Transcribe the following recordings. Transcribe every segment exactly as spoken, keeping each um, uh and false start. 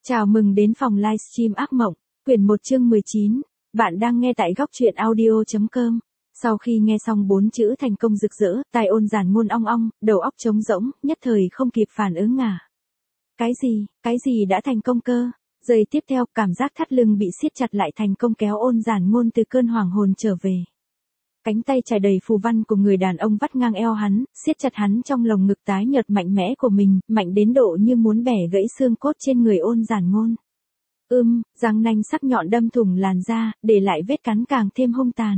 Chào mừng đến phòng livestream ác mộng, quyển một chương mười chín. Bạn đang nghe tại góc truyện audio chấm com. Sau khi nghe xong bốn chữ thành công rực rỡ, tai ôn giản ngôn ong ong, đầu óc trống rỗng, nhất thời không kịp phản ứng ngả. Cái gì, cái gì đã thành công cơ? Giây tiếp theo, cảm giác thắt lưng bị siết chặt lại thành công kéo ôn giản ngôn từ cơn hoàng hồn trở về. Cánh tay trải đầy phù văn của người đàn ông vắt ngang eo hắn, siết chặt hắn trong lồng ngực tái nhợt mạnh mẽ của mình, mạnh đến độ như muốn bẻ gãy xương cốt trên người ôn giản ngôn. Ưm, răng nanh sắc nhọn đâm thủng làn da, để lại vết cắn càng thêm hung tàn.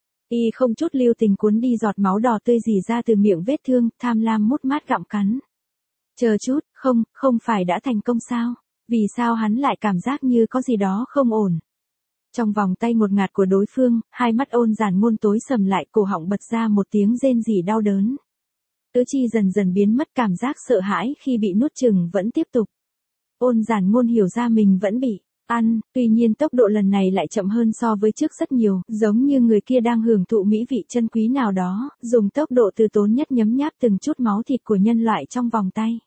Y không chút lưu tình cuốn đi giọt máu đỏ tươi rỉ ra từ miệng vết thương, tham lam mút mát gặm cắn. Chờ chút, không, không phải đã thành công sao? Vì sao hắn lại cảm giác như có gì đó không ổn? Trong vòng tay ngột ngạt của đối phương, hai mắt ôn giản ngôn tối sầm lại, cổ họng bật ra một tiếng rên rỉ đau đớn. Tứ chi dần dần biến mất, cảm giác sợ hãi khi bị nuốt chửng vẫn tiếp tục. Ôn giản ngôn hiểu ra mình vẫn bị ăn, tuy nhiên tốc độ lần này lại chậm hơn so với trước rất nhiều, giống như người kia đang hưởng thụ mỹ vị chân quý nào đó, dùng tốc độ từ tốn nhất nhấm nháp từng chút máu thịt của nhân loại trong vòng tay.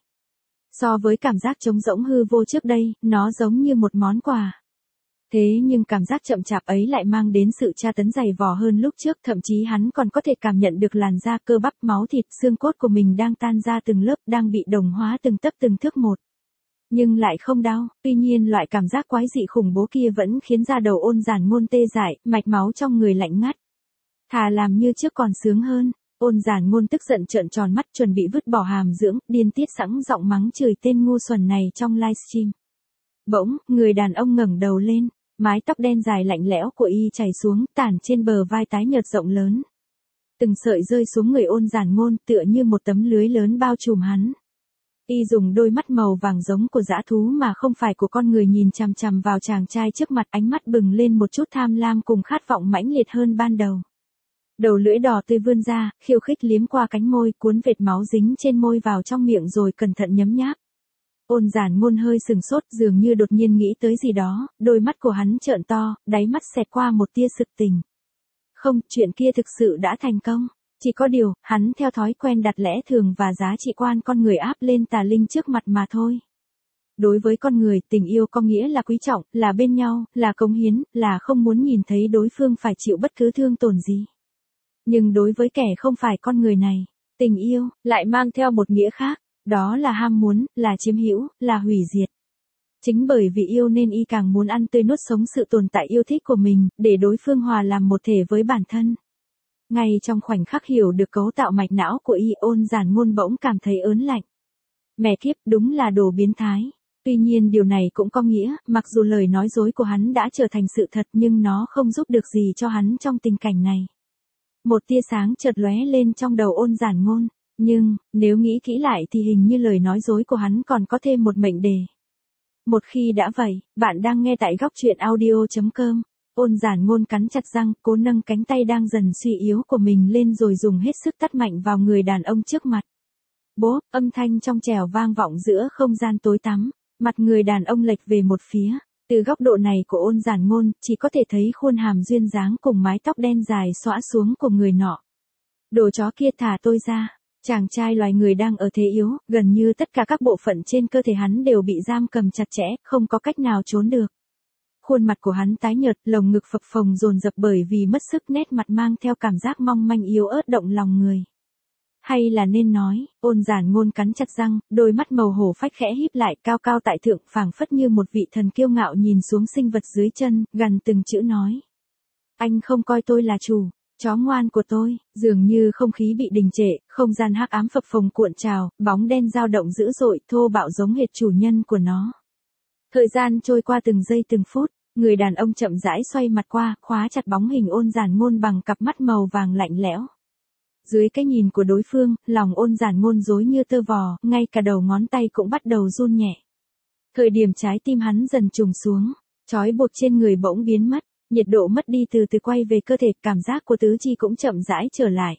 So với cảm giác trống rỗng hư vô trước đây, nó giống như một món quà. Thế nhưng cảm giác chậm chạp ấy lại mang đến sự tra tấn dày vò hơn lúc trước, thậm chí hắn còn có thể cảm nhận được làn da, cơ bắp, máu thịt, xương cốt của mình đang tan ra từng lớp, đang bị đồng hóa từng tấc từng thước một. Nhưng lại không đau, tuy nhiên loại cảm giác quái dị khủng bố kia vẫn khiến da đầu ôn giản ngôn tê dại, mạch máu trong người lạnh ngắt. Thà làm như trước còn sướng hơn. Ôn giản ngôn tức giận trợn tròn mắt, chuẩn bị vứt bỏ hàm dưỡng, điên tiết sẵn giọng mắng chửi tên ngu xuẩn này trong livestream. Bỗng, người đàn ông ngẩng đầu lên. Mái tóc đen dài lạnh lẽo của y chảy xuống, tản trên bờ vai tái nhợt rộng lớn. Từng sợi rơi xuống người ôn giản ngôn, tựa như một tấm lưới lớn bao trùm hắn. Y dùng đôi mắt màu vàng giống của dã thú mà không phải của con người nhìn chằm chằm vào chàng trai trước mặt, ánh mắt bừng lên một chút tham lam cùng khát vọng mãnh liệt hơn ban đầu. Đầu lưỡi đỏ tươi vươn ra, khiêu khích liếm qua cánh môi, cuốn vệt máu dính trên môi vào trong miệng rồi cẩn thận nhấm nháp. Ôn giản ngôn hơi sừng sốt, dường như đột nhiên nghĩ tới gì đó, đôi mắt của hắn trợn to, đáy mắt xẹt qua một tia sực tỉnh. Không, chuyện kia thực sự đã thành công. Chỉ có điều, hắn theo thói quen đặt lẽ thường và giá trị quan con người áp lên tà linh trước mặt mà thôi. Đối với con người, tình yêu có nghĩa là quý trọng, là bên nhau, là cống hiến, là không muốn nhìn thấy đối phương phải chịu bất cứ thương tổn gì. Nhưng đối với kẻ không phải con người này, tình yêu lại mang theo một nghĩa khác. Đó là ham muốn, là chiếm hữu, là hủy diệt. Chính bởi vì yêu nên y càng muốn ăn tươi nuốt sống sự tồn tại yêu thích của mình, để đối phương hòa làm một thể với bản thân. Ngay trong khoảnh khắc hiểu được cấu tạo mạch não của y, ôn giản ngôn bỗng cảm thấy ớn lạnh. Mẹ kiếp, đúng là đồ biến thái. Tuy nhiên điều này cũng có nghĩa, mặc dù lời nói dối của hắn đã trở thành sự thật nhưng nó không giúp được gì cho hắn trong tình cảnh này. Một tia sáng chợt lóe lên trong đầu ôn giản ngôn. Nhưng, nếu nghĩ kỹ lại thì hình như lời nói dối của hắn còn có thêm một mệnh đề. Một khi đã vậy, bạn đang nghe tại góc truyện audio chấm com. Ôn giản ngôn cắn chặt răng, cố nâng cánh tay đang dần suy yếu của mình lên rồi dùng hết sức tát mạnh vào người đàn ông trước mặt. Bốp, âm thanh trong trẻo vang vọng giữa không gian tối tăm, mặt người đàn ông lệch về một phía. Từ góc độ này của ôn giản ngôn, chỉ có thể thấy khuôn hàm duyên dáng cùng mái tóc đen dài xõa xuống của người nọ. Đồ chó kia, thả tôi ra. Chàng trai loài người đang ở thế yếu, gần như tất cả các bộ phận trên cơ thể hắn đều bị giam cầm chặt chẽ, không có cách nào trốn được. Khuôn mặt của hắn tái nhợt, lồng ngực phập phồng dồn dập bởi vì mất sức, nét mặt mang theo cảm giác mong manh yếu ớt động lòng người. Hay là nên nói, ôn giản ngôn cắn chặt răng, đôi mắt màu hổ phách khẽ híp lại, cao cao tại thượng, phảng phất như một vị thần kiêu ngạo nhìn xuống sinh vật dưới chân, gằn từng chữ nói. Anh không coi tôi là chủ. Chó ngoan của tôi, dường như không khí bị đình trệ, không gian hắc ám phập phồng cuộn trào, bóng đen dao động dữ dội, thô bạo giống hệt chủ nhân của nó. Thời gian trôi qua từng giây từng phút, người đàn ông chậm rãi xoay mặt qua, khóa chặt bóng hình ôn giản ngôn bằng cặp mắt màu vàng lạnh lẽo. Dưới cái nhìn của đối phương, lòng ôn giản ngôn rối như tơ vò, ngay cả đầu ngón tay cũng bắt đầu run nhẹ. Thời điểm trái tim hắn dần trùng xuống, trói buộc trên người bỗng biến mất. Nhiệt độ mất đi từ từ quay về cơ thể, cảm giác của tứ chi cũng chậm rãi trở lại.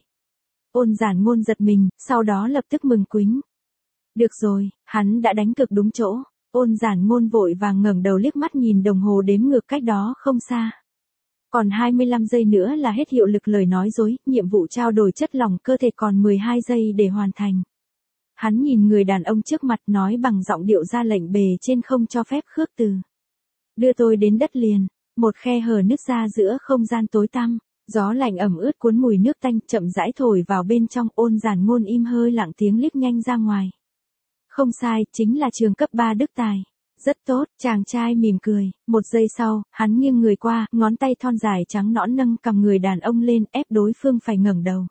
Ôn giản ngôn giật mình, sau đó lập tức mừng quính. Được rồi, hắn đã đánh cực đúng chỗ. Ôn giản ngôn vội vàng ngẩng đầu liếc mắt nhìn đồng hồ đếm ngược cách đó không xa. Còn hai mươi lăm giây nữa là hết hiệu lực lời nói dối, nhiệm vụ trao đổi chất lỏng cơ thể còn mười hai giây để hoàn thành. Hắn nhìn người đàn ông trước mặt nói bằng giọng điệu ra lệnh bề trên không cho phép khước từ. Đưa tôi đến đất liền, một khe hở nứt ra giữa không gian tối tăm, gió lạnh ẩm ướt cuốn mùi nước tanh chậm rãi thổi vào bên trong. Ôn Giản Ngôn im hơi lặng tiếng líp nhanh ra ngoài. Không sai, chính là trường cấp ba Đức Tài. Rất tốt, chàng trai mỉm cười, một giây sau, hắn nghiêng người qua, ngón tay thon dài trắng nõn nâng cầm người đàn ông lên ép đối phương phải ngẩng đầu.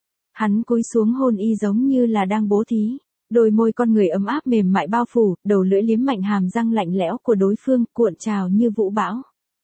Hắn cúi xuống hôn y giống như là đang bố thí, đôi môi con người ấm áp mềm mại bao phủ, đầu lưỡi liếm mạnh hàm răng lạnh lẽo của đối phương cuộn trào như vũ bão.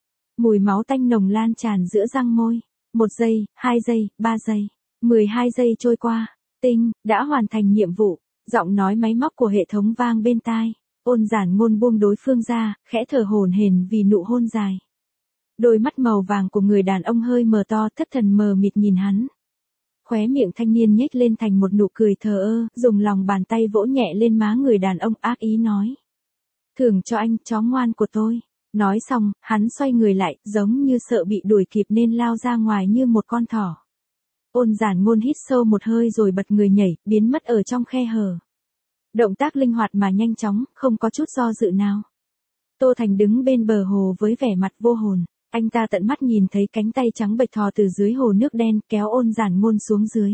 Mùi máu tanh nồng lan tràn giữa răng môi, một giây, hai giây, ba giây, mười hai giây trôi qua, tinh, đã hoàn thành nhiệm vụ, giọng nói máy móc của hệ thống vang bên tai. Ôn Giản Ngôn buông đối phương ra, khẽ thở hổn hển vì nụ hôn dài. Đôi mắt màu vàng của người đàn ông hơi mở to, thất thần mờ mịt nhìn hắn. Khóe miệng thanh niên nhếch lên thành một nụ cười thờ ơ, dùng lòng bàn tay vỗ nhẹ lên má người đàn ông ác ý nói. Thưởng cho anh, chó ngoan của tôi. Nói xong, hắn xoay người lại, giống như sợ bị đuổi kịp nên lao ra ngoài như một con thỏ. Ôn Giản Ngôn hít sâu một hơi rồi bật người nhảy, biến mất ở trong khe hở. Động tác linh hoạt mà nhanh chóng, không có chút do dự nào. Tô Thành đứng bên bờ hồ với vẻ mặt vô hồn, anh ta tận mắt nhìn thấy cánh tay trắng bệch thò từ dưới hồ nước đen kéo Ôn Giản Ngôn xuống dưới.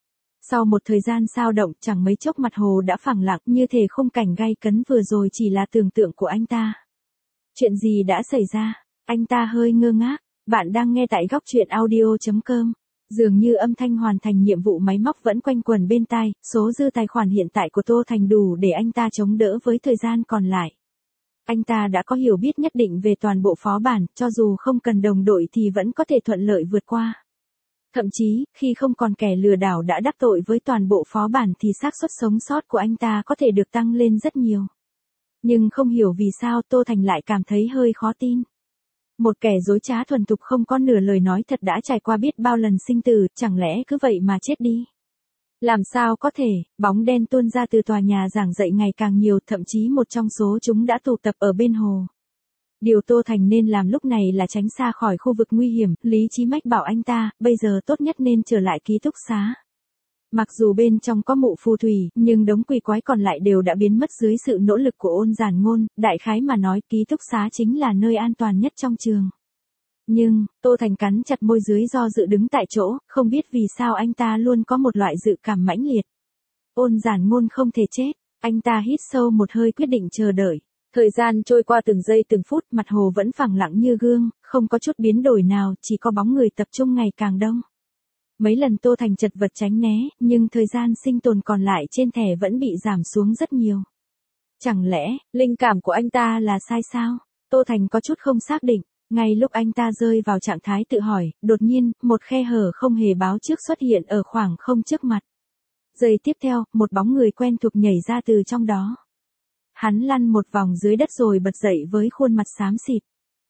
Sau một thời gian sao động, chẳng mấy chốc mặt hồ đã phẳng lặng, như thể khung cảnh gay cấn vừa rồi chỉ là tưởng tượng của anh ta. Chuyện gì đã xảy ra? Anh ta hơi ngơ ngác. Bạn đang nghe tại góc truyện audio chấm com. Dường như âm thanh hoàn thành nhiệm vụ máy móc vẫn quanh quẩn bên tai, số dư tài khoản hiện tại của Tô Thành đủ để anh ta chống đỡ với thời gian còn lại. Anh ta đã có hiểu biết nhất định về toàn bộ phó bản, cho dù không cần đồng đội thì vẫn có thể thuận lợi vượt qua. Thậm chí, khi không còn kẻ lừa đảo đã đắc tội với toàn bộ phó bản thì xác suất sống sót của anh ta có thể được tăng lên rất nhiều. Nhưng không hiểu vì sao Tô Thành lại cảm thấy hơi khó tin. Một kẻ dối trá thuần thục không có nửa lời nói thật đã trải qua biết bao lần sinh tử, chẳng lẽ cứ vậy mà chết đi? Làm sao có thể, bóng đen tuôn ra từ tòa nhà giảng dạy ngày càng nhiều, thậm chí một trong số chúng đã tụ tập ở bên hồ. Điều Tô Thành nên làm lúc này là tránh xa khỏi khu vực nguy hiểm, lý trí mách bảo anh ta, bây giờ tốt nhất nên trở lại ký túc xá. Mặc dù bên trong có mụ phù thủy, nhưng đống quỷ quái còn lại đều đã biến mất dưới sự nỗ lực của Ôn Giản Ngôn, đại khái mà nói ký túc xá chính là nơi an toàn nhất trong trường. Nhưng, Tô Thành cắn chặt môi dưới do dự đứng tại chỗ, không biết vì sao anh ta luôn có một loại dự cảm mãnh liệt. Ôn Giản Ngôn không thể chết, anh ta hít sâu một hơi quyết định chờ đợi. Thời gian trôi qua từng giây từng phút, mặt hồ vẫn phẳng lặng như gương, không có chút biến đổi nào, chỉ có bóng người tập trung ngày càng đông. Mấy lần Tô Thành chật vật tránh né, nhưng thời gian sinh tồn còn lại trên thẻ vẫn bị giảm xuống rất nhiều. Chẳng lẽ, linh cảm của anh ta là sai sao? Tô Thành có chút không xác định. Ngay lúc anh ta rơi vào trạng thái tự hỏi, đột nhiên, một khe hở không hề báo trước xuất hiện ở khoảng không trước mặt. Giây tiếp theo, một bóng người quen thuộc nhảy ra từ trong đó. Hắn lăn một vòng dưới đất rồi bật dậy với khuôn mặt xám xịt.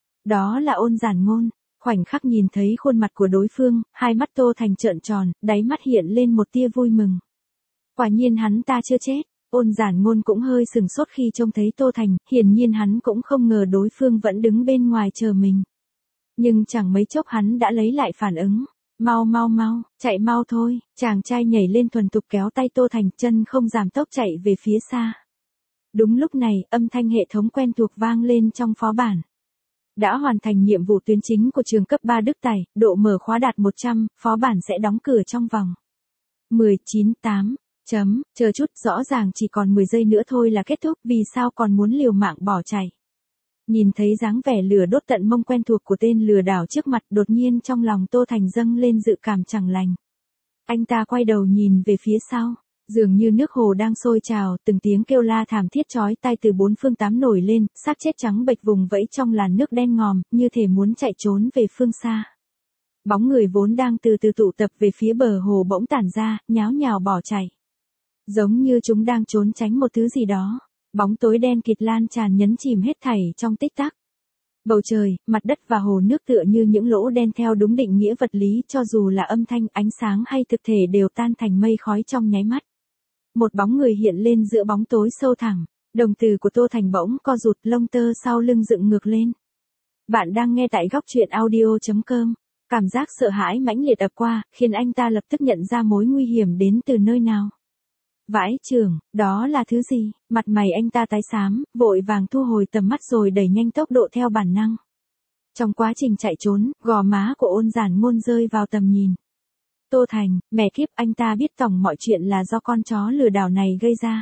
Đó là Ôn Giản Ngôn. Khoảnh khắc nhìn thấy khuôn mặt của đối phương, hai mắt Tô Thành trợn tròn, đáy mắt hiện lên một tia vui mừng. Quả nhiên hắn ta chưa chết. Ôn Giản Ngôn cũng hơi sừng sốt khi trông thấy Tô Thành, hiển nhiên hắn cũng không ngờ đối phương vẫn đứng bên ngoài chờ mình. Nhưng chẳng mấy chốc hắn đã lấy lại phản ứng. Mau mau mau, chạy mau thôi, chàng trai nhảy lên thuần thục kéo tay Tô Thành, chân không giảm tốc chạy về phía xa. Đúng lúc này, âm thanh hệ thống quen thuộc vang lên trong phó bản. Đã hoàn thành nhiệm vụ tuyến chính của trường cấp ba Đức Tài, độ mở khóa đạt một trăm, phó bản sẽ đóng cửa trong vòng mười chín, tám, chấm, chờ chút, rõ ràng chỉ còn mười giây nữa thôi là kết thúc, vì sao còn muốn liều mạng bỏ chạy. Nhìn thấy dáng vẻ lửa đốt tận mông quen thuộc của tên lừa đảo trước mặt, đột nhiên trong lòng Tô Thành dâng lên dự cảm chẳng lành. Anh ta quay đầu nhìn về phía sau, dường như nước hồ đang sôi trào, từng tiếng kêu la thảm thiết chói tai từ bốn phương tám nổi lên, xác chết trắng bệch vùng vẫy trong làn nước đen ngòm, như thể muốn chạy trốn về phương xa. Bóng người vốn đang từ từ tụ tập về phía bờ hồ bỗng tản ra, nháo nhào bỏ chạy. Giống như chúng đang trốn tránh một thứ gì đó. Bóng tối đen kịt lan tràn nhấn chìm hết thảy trong tích tắc. Bầu trời, mặt đất và hồ nước tựa như những lỗ đen theo đúng định nghĩa vật lý, cho dù là âm thanh, ánh sáng hay thực thể đều tan thành mây khói trong nháy mắt. Một bóng người hiện lên giữa bóng tối sâu thẳm, đồng tử của Tô Thành bỗng co rụt, lông tơ sau lưng dựng ngược lên. Bạn đang nghe tại góc truyện audio chấm com. Cảm giác sợ hãi mãnh liệt ập qua, khiến anh ta lập tức nhận ra mối nguy hiểm đến từ nơi nào. Vãi chưởng, đó là thứ gì? Mặt mày anh ta tái xám, vội vàng thu hồi tầm mắt rồi đẩy nhanh tốc độ theo bản năng. Trong quá trình chạy trốn, gò má của Ôn Giản Ngôn rơi vào tầm nhìn. Tô Thành, mẹ kiếp, anh ta biết tổng mọi chuyện là do con chó lừa đảo này gây ra.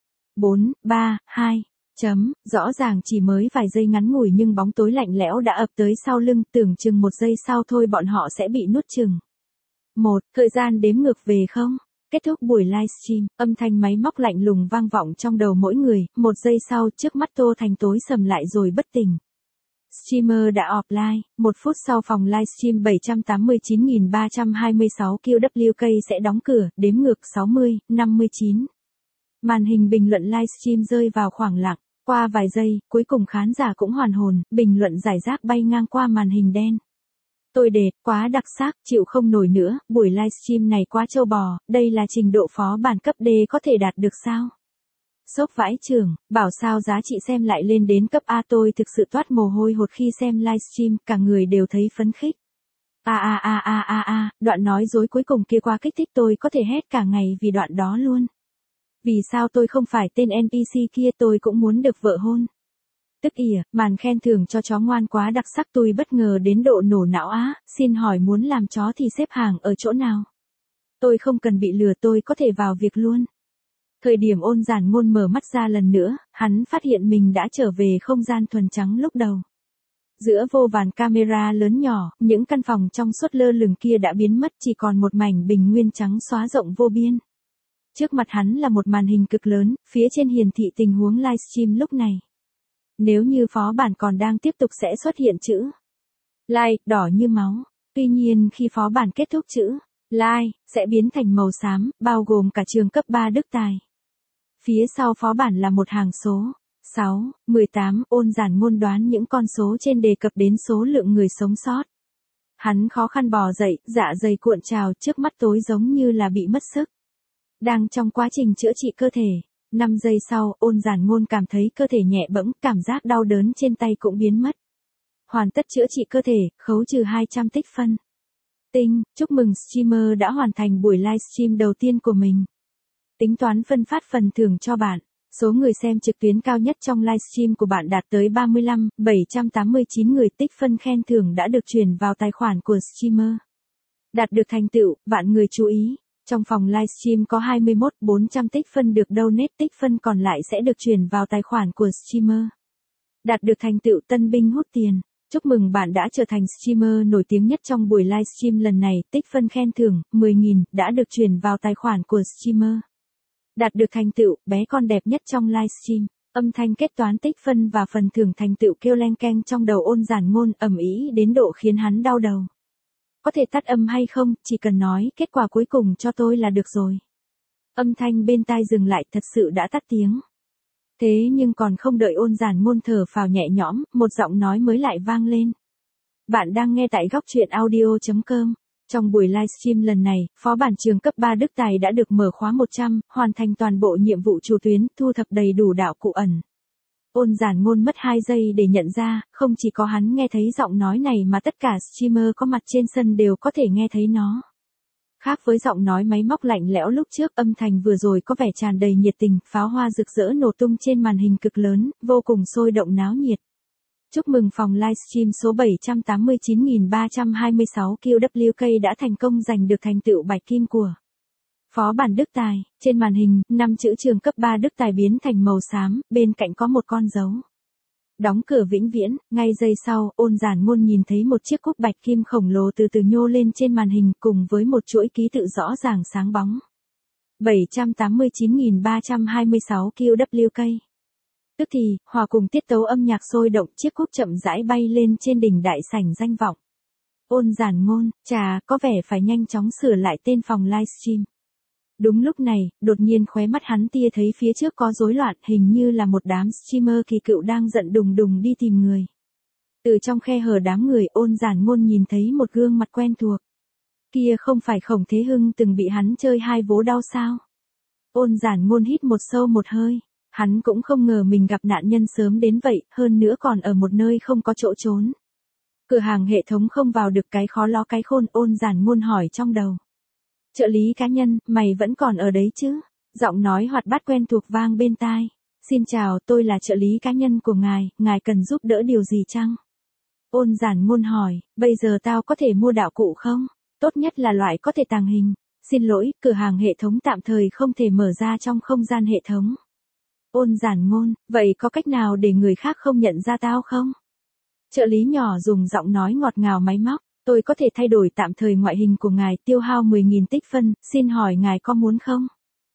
bốn, ba, hai, chấm, rõ ràng chỉ mới vài giây ngắn ngủi nhưng bóng tối lạnh lẽo đã ập tới sau lưng, tưởng chừng một giây sau thôi bọn họ sẽ bị nuốt chửng. Một, thời gian đếm ngược về không? Kết thúc buổi livestream, âm thanh máy móc lạnh lùng vang vọng trong đầu mỗi người, một giây sau trước mắt Tô Thành tối sầm lại rồi bất tỉnh. Streamer đã offline, một phút sau phòng livestream bảy trăm tám mươi chín nghìn ba trăm hai mươi sáu Q W K sẽ đóng cửa, đếm ngược sáu mươi, năm mươi chín. Màn hình bình luận livestream rơi vào khoảng lặng, qua vài giây, cuối cùng khán giả cũng hoàn hồn, bình luận rải rác bay ngang qua màn hình đen. Tồi đệt, quá đặc sắc, chịu không nổi nữa, buổi livestream này quá trâu bò, đây là trình độ phó bản cấp D có thể đạt được sao? Sốc vãi chưởng, bảo sao giá trị xem lại lên đến cấp A, tôi thực sự toát mồ hôi hột khi xem livestream, cả người đều thấy phấn khích. A a a a a a, đoạn nói dối cuối cùng kia quá kích thích tôi có thể hét cả ngày vì đoạn đó luôn. Vì sao tôi không phải tên en pê xê kia, tôi cũng muốn được vợ hôn. Tức ỉa, màn khen thưởng cho chó ngoan quá đặc sắc, tôi bất ngờ đến độ nổ não á, xin hỏi muốn làm chó thì xếp hàng ở chỗ nào? Tôi không cần bị lừa, tôi có thể vào việc luôn. Thời điểm Ôn Giản Ngôn mở mắt ra lần nữa, hắn phát hiện mình đã trở về không gian thuần trắng lúc đầu. Giữa vô vàn camera lớn nhỏ, những căn phòng trong suốt lơ lửng kia đã biến mất, chỉ còn một mảnh bình nguyên trắng xóa rộng vô biên. Trước mặt hắn là một màn hình cực lớn, phía trên hiển thị tình huống livestream lúc này. Nếu như phó bản còn đang tiếp tục sẽ xuất hiện chữ like, đỏ như máu. Tuy nhiên khi phó bản kết thúc chữ like sẽ biến thành màu xám, bao gồm cả trường cấp ba Đức Tài. Phía sau phó bản là một hàng số. sáu, mười tám, Ôn Giản Ngôn đoán những con số trên đề cập đến số lượng người sống sót. Hắn khó khăn bò dậy, dạ dày cuộn trào, trước mắt tối giống như là bị mất sức. Đang trong quá trình chữa trị cơ thể. năm giây sau, Ôn Giản Ngôn cảm thấy cơ thể nhẹ bẫng, cảm giác đau đớn trên tay cũng biến mất. Hoàn tất chữa trị cơ thể, khấu trừ hai trăm tích phân. Tinh, chúc mừng streamer đã hoàn thành buổi livestream đầu tiên của mình. Tính toán phân phát phần thưởng cho bạn. Số người xem trực tuyến cao nhất trong livestream của bạn đạt tới ba mươi lăm nghìn bảy trăm tám mươi chín người, tích phân khen thưởng đã được chuyển vào tài khoản của streamer. Đạt được thành tựu, vạn người chú ý. Trong phòng livestream có hai mươi mốt nghìn bốn trăm tích phân được donate, tích phân còn lại sẽ được chuyển vào tài khoản của streamer. Đạt được thành tựu tân binh hút tiền. Chúc mừng bạn đã trở thành streamer nổi tiếng nhất trong buổi livestream lần này, tích phân khen thưởng mười nghìn đã được chuyển vào tài khoản của streamer. Đạt được thành tựu bé con đẹp nhất trong livestream. Âm thanh kết toán tích phân và phần thưởng thành tựu kêu leng keng trong đầu Ôn Giản Ngôn, ầm ĩ đến độ khiến hắn đau đầu. Có thể tắt âm hay không, chỉ cần nói kết quả cuối cùng cho tôi là được rồi. Âm thanh bên tai dừng lại, thật sự đã tắt tiếng. Thế nhưng còn không đợi Ôn Giản Ngôn thở phào nhẹ nhõm, một giọng nói mới lại vang lên. Bạn đang nghe tại góc truyện audio chấm com. Trong buổi livestream lần này, phó bản trường cấp ba Đức Tài đã được mở khóa một trăm, hoàn thành toàn bộ nhiệm vụ chủ tuyến, thu thập đầy đủ đạo cụ ẩn. Ôn Giản Ngôn mất hai giây để nhận ra, không chỉ có hắn nghe thấy giọng nói này mà tất cả streamer có mặt trên sân đều có thể nghe thấy nó. Khác với giọng nói máy móc lạnh lẽo lúc trước, âm thanh vừa rồi có vẻ tràn đầy nhiệt tình, pháo hoa rực rỡ nổ tung trên màn hình cực lớn, vô cùng sôi động náo nhiệt. Chúc mừng phòng livestream số bảy trăm tám mươi chín nghìn ba trăm hai mươi sáu Q W K đã thành công giành được thành tựu bạch kim của phó bản Đức Tài. Trên màn hình, năm chữ trường cấp ba Đức Tài biến thành màu xám, bên cạnh có một con dấu. Đóng cửa vĩnh viễn, ngay giây sau, Ôn Giản Ngôn nhìn thấy một chiếc cúp bạch kim khổng lồ từ từ nhô lên trên màn hình cùng với một chuỗi ký tự rõ ràng sáng bóng. bảy trăm tám mươi chín nghìn ba trăm hai mươi sáu Q W K. Tức thì, hòa cùng tiết tấu âm nhạc sôi động, chiếc cúp chậm rãi bay lên trên đỉnh đại sảnh danh vọng. Ôn Giản Ngôn, chà, có vẻ phải nhanh chóng sửa lại tên phòng livestream. Đúng lúc này, đột nhiên khóe mắt hắn tia thấy phía trước có rối loạn, hình như là một đám streamer kỳ cựu đang giận đùng đùng đi tìm người. Từ trong khe hở đám người, Ôn Giản Ngôn nhìn thấy một gương mặt quen thuộc. Kia không phải Khổng Thế Hưng từng bị hắn chơi hai vố đau sao? Ôn Giản Ngôn hít một sâu một hơi. Hắn cũng không ngờ mình gặp nạn nhân sớm đến vậy, hơn nữa còn ở một nơi không có chỗ trốn. Cửa hàng hệ thống không vào được, cái khó ló cái khôn, Ôn Giản Ngôn hỏi trong đầu. Trợ lý cá nhân, mày vẫn còn ở đấy chứ? Giọng nói hoạt bát quen thuộc vang bên tai. Xin chào, tôi là trợ lý cá nhân của ngài, ngài cần giúp đỡ điều gì chăng? Ôn Giản Ngôn hỏi, bây giờ tao có thể mua đạo cụ không? Tốt nhất là loại có thể tàng hình. Xin lỗi, cửa hàng hệ thống tạm thời không thể mở ra trong không gian hệ thống. Ôn Giản Ngôn, vậy có cách nào để người khác không nhận ra tao không? Trợ lý nhỏ dùng giọng nói ngọt ngào máy móc, tôi có thể thay đổi tạm thời ngoại hình của ngài, tiêu hao mười nghìn tích phân, xin hỏi ngài có muốn không?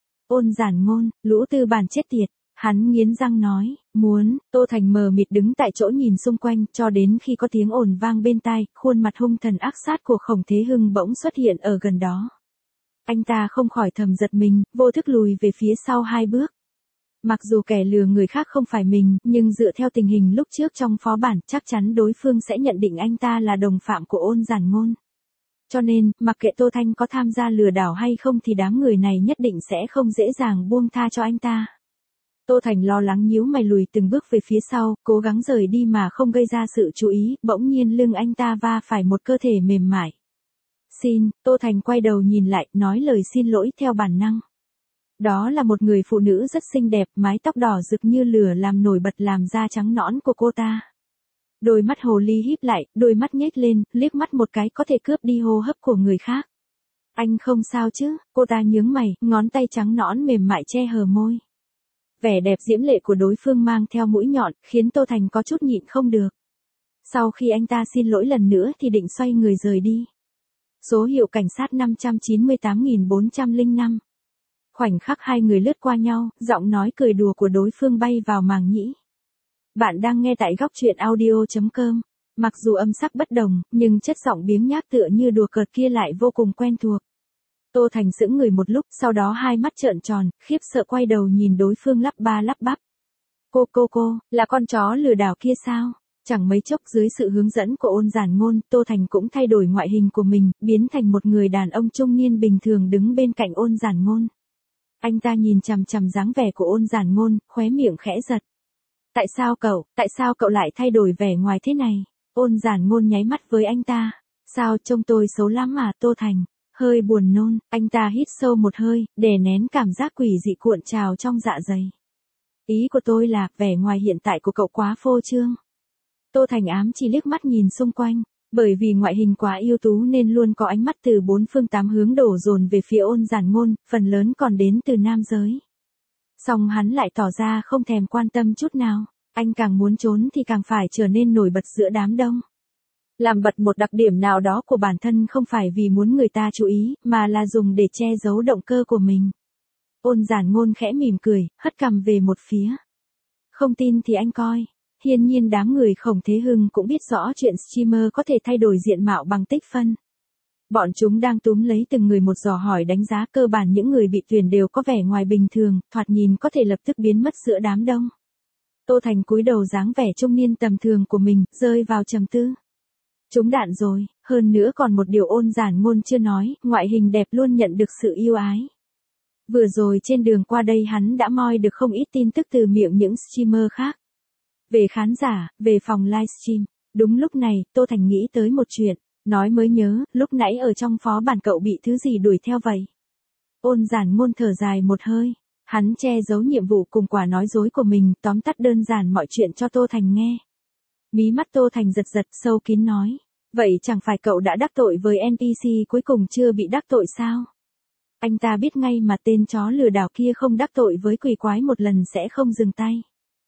Ôn Giản Ngôn, lũ tư bản chết tiệt. Hắn nghiến răng nói, muốn. Tô Thành mờ mịt đứng tại chỗ nhìn xung quanh, cho đến khi có tiếng ồn vang bên tai, khuôn mặt hung thần ác sát của Khổng Thế Hưng bỗng xuất hiện ở gần đó. Anh ta không khỏi thầm giật mình, vô thức lùi về phía sau hai bước. Mặc dù kẻ lừa người khác không phải mình, nhưng dựa theo tình hình lúc trước trong phó bản, chắc chắn đối phương sẽ nhận định anh ta là đồng phạm của Ôn Giản Ngôn. Cho nên, mặc kệ Tô Thanh có tham gia lừa đảo hay không thì đám người này nhất định sẽ không dễ dàng buông tha cho anh ta. Tô Thành lo lắng nhíu mày lùi từng bước về phía sau, cố gắng rời đi mà không gây ra sự chú ý, bỗng nhiên lưng anh ta va phải một cơ thể mềm mại. Xin, Tô Thành quay đầu nhìn lại, nói lời xin lỗi theo bản năng. Đó là một người phụ nữ rất xinh đẹp, mái tóc đỏ rực như lửa làm nổi bật làm da trắng nõn của cô ta. Đôi mắt hồ ly híp lại, đôi mắt nhếch lên, liếc mắt một cái có thể cướp đi hô hấp của người khác. Anh không sao chứ? Cô ta nhướng mày, ngón tay trắng nõn mềm mại che hờ môi. Vẻ đẹp diễm lệ của đối phương mang theo mũi nhọn, khiến Tô Thành có chút nhịn không được. Sau khi anh ta xin lỗi lần nữa thì định xoay người rời đi. Số hiệu cảnh sát năm trăm chín mươi tám nghìn bốn trăm lẻ năm. Khoảnh khắc hai người lướt qua nhau, giọng nói cười đùa của đối phương bay vào màng nhĩ. Bạn đang nghe tại góc truyện audio chấm com. Mặc dù âm sắc bất đồng, nhưng chất giọng biếng nhác tựa như đùa cợt kia lại vô cùng quen thuộc. Tô Thành sững người một lúc, sau đó hai mắt trợn tròn, khiếp sợ quay đầu nhìn đối phương lắp ba lắp bắp. Cô cô cô, là con chó lừa đảo kia sao? Chẳng mấy chốc dưới sự hướng dẫn của Ôn Giản Ngôn, Tô Thành cũng thay đổi ngoại hình của mình, biến thành một người đàn ông trung niên bình thường đứng bên cạnh Ôn Giản Ngôn. Anh ta nhìn chằm chằm dáng vẻ của Ôn Giản Ngôn, khóe miệng khẽ giật. Tại sao cậu, tại sao cậu lại thay đổi vẻ ngoài thế này? Ôn Giản Ngôn nháy mắt với anh ta. Sao trông tôi xấu lắm mà Tô Thành? Hơi buồn nôn, anh ta hít sâu một hơi, đè nén cảm giác quỷ dị cuộn trào trong dạ dày. Ý của tôi là, vẻ ngoài hiện tại của cậu quá phô trương. Tô Thành ám chỉ liếc mắt nhìn xung quanh, bởi vì ngoại hình quá ưu tú nên luôn có ánh mắt từ bốn phương tám hướng đổ dồn về phía Ôn Giản Ngôn, phần lớn còn đến từ nam giới. Song hắn lại tỏ ra không thèm quan tâm chút nào, anh càng muốn trốn thì càng phải trở nên nổi bật giữa đám đông. Làm bật một đặc điểm nào đó của bản thân không phải vì muốn người ta chú ý, mà là dùng để che giấu động cơ của mình. Ôn Giản Ngôn khẽ mỉm cười, hất cằm về một phía. Không tin thì anh coi. Hiển nhiên đám người Khổng Thế Hưng cũng biết rõ chuyện streamer có thể thay đổi diện mạo bằng tích phân. Bọn chúng đang túm lấy từng người một dò hỏi đánh giá cơ bản những người bị tuyển đều có vẻ ngoài bình thường, thoạt nhìn có thể lập tức biến mất giữa đám đông. Tô Thành cúi đầu dáng vẻ trung niên tầm thường của mình, rơi vào trầm tư. Trúng đạn rồi, hơn nữa còn một điều Ôn Giản Ngôn chưa nói, ngoại hình đẹp luôn nhận được sự yêu ái. Vừa rồi trên đường qua đây hắn đã moi được không ít tin tức từ miệng những streamer khác. Về khán giả, về phòng livestream. Đúng lúc này, Tô Thành nghĩ tới một chuyện, nói mới nhớ, lúc nãy ở trong phó bản cậu bị thứ gì đuổi theo vậy? Ôn Giản Ngôn thở dài một hơi, hắn che giấu nhiệm vụ cùng quả nói dối của mình, tóm tắt đơn giản mọi chuyện cho Tô Thành nghe. Mí mắt Tô Thành giật giật sâu kín nói, vậy chẳng phải cậu đã đắc tội với en pê xê cuối cùng chưa bị đắc tội sao? Anh ta biết ngay mà tên chó lừa đảo kia không đắc tội với quỷ quái một lần sẽ không dừng tay.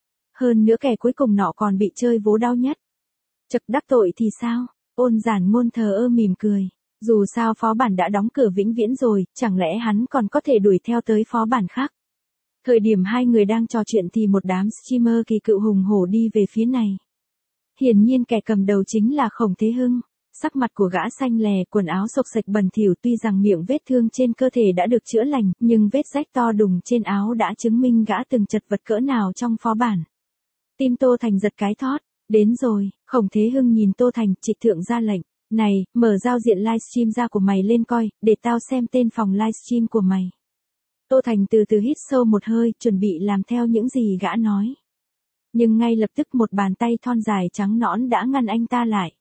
Hơn nữa kẻ cuối cùng nọ còn bị chơi vố đau nhất. Chật đắc tội thì sao? Ôn Giản Ngôn thờ ơ mỉm cười. Dù sao phó bản đã đóng cửa vĩnh viễn rồi, chẳng lẽ hắn còn có thể đuổi theo tới phó bản khác? Thời điểm hai người đang trò chuyện thì một đám streamer kỳ cựu hùng hổ đi về phía này. Hiển nhiên kẻ cầm đầu chính là Khổng Thế Hưng. Sắc mặt của gã xanh lè, quần áo xộc xệch bẩn thỉu, tuy rằng miệng vết thương trên cơ thể đã được chữa lành, nhưng vết rách to đùng trên áo đã chứng minh gã từng chật vật cỡ nào trong phó bản. Tim Tô Thành giật cái thót, đến rồi. Khổng Thế Hưng nhìn Tô Thành, trịch thượng ra lệnh, này, mở giao diện livestream ra của mày lên coi, để tao xem tên phòng livestream của mày. Tô Thành từ từ hít sâu một hơi, chuẩn bị làm theo những gì gã nói. Nhưng ngay lập tức một bàn tay thon dài trắng nõn đã ngăn anh ta lại.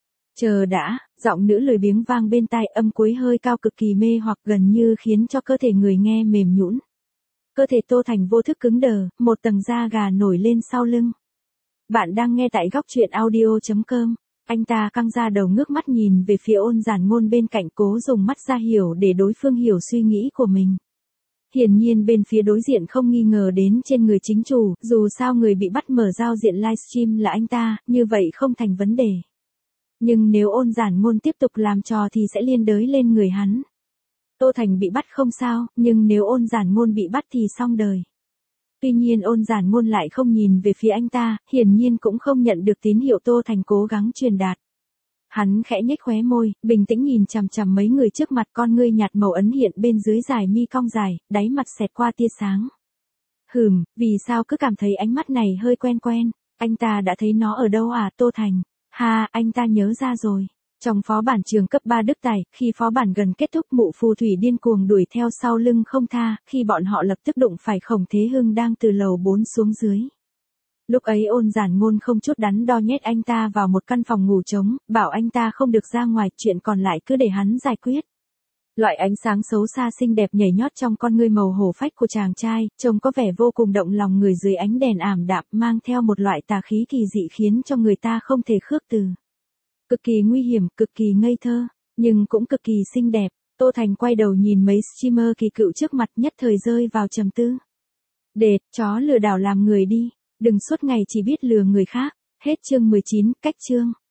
Chờ đã, giọng nữ lười biếng vang bên tai, âm cuối hơi cao cực kỳ mê hoặc gần như khiến cho cơ thể người nghe mềm nhũn. Cơ thể Tô Thành vô thức cứng đờ, một tầng da gà nổi lên sau lưng. Bạn đang nghe tại góc truyện audio.com. Anh ta căng ra đầu ngước mắt nhìn về phía Ôn Giản Ngôn bên cạnh, cố dùng mắt ra hiểu để đối phương hiểu suy nghĩ của mình. Hiển nhiên bên phía đối diện không nghi ngờ đến trên người chính chủ, dù sao người bị bắt mở giao diện livestream là anh ta, như vậy không thành vấn đề. Nhưng nếu Ôn Giản Ngôn tiếp tục làm trò thì sẽ liên đới lên người hắn. Tô Thành bị bắt không sao, nhưng nếu Ôn Giản Ngôn bị bắt thì xong đời. Tuy nhiên Ôn Giản Ngôn lại không nhìn về phía anh ta, hiển nhiên cũng không nhận được tín hiệu Tô Thành cố gắng truyền đạt. Hắn khẽ nhếch khóe môi, bình tĩnh nhìn chằm chằm mấy người trước mặt, con ngươi nhạt màu ấn hiện bên dưới dài mi cong dài, đáy mặt xẹt qua tia sáng. Hừm, vì sao cứ cảm thấy ánh mắt này hơi quen quen, anh ta đã thấy nó ở đâu à? Tô Thành, ha, anh ta nhớ ra rồi. Trong phó bản trường cấp ba Đức Tài, khi phó bản gần kết thúc, mụ phù thủy điên cuồng đuổi theo sau lưng không tha, khi bọn họ lập tức đụng phải Khổng Thế Hưng đang từ lầu bốn xuống dưới. Lúc ấy Ôn Giản Ngôn không chút đắn đo nhét anh ta vào một căn phòng ngủ trống, bảo anh ta không được ra ngoài, chuyện còn lại cứ để hắn giải quyết. Loại ánh sáng xấu xa xinh đẹp nhảy nhót trong con ngươi màu hổ phách của chàng trai, trông có vẻ vô cùng động lòng người dưới ánh đèn ảm đạm, mang theo một loại tà khí kỳ dị khiến cho người ta không thể khước từ. Cực kỳ nguy hiểm, cực kỳ ngây thơ, nhưng cũng cực kỳ xinh đẹp. Tô Thành quay đầu nhìn mấy streamer kỳ cựu trước mặt, nhất thời rơi vào trầm tư. Đệt, chó lừa đảo làm người đi, đừng suốt ngày chỉ biết lừa người khác. Hết chương mười chín, cách chương.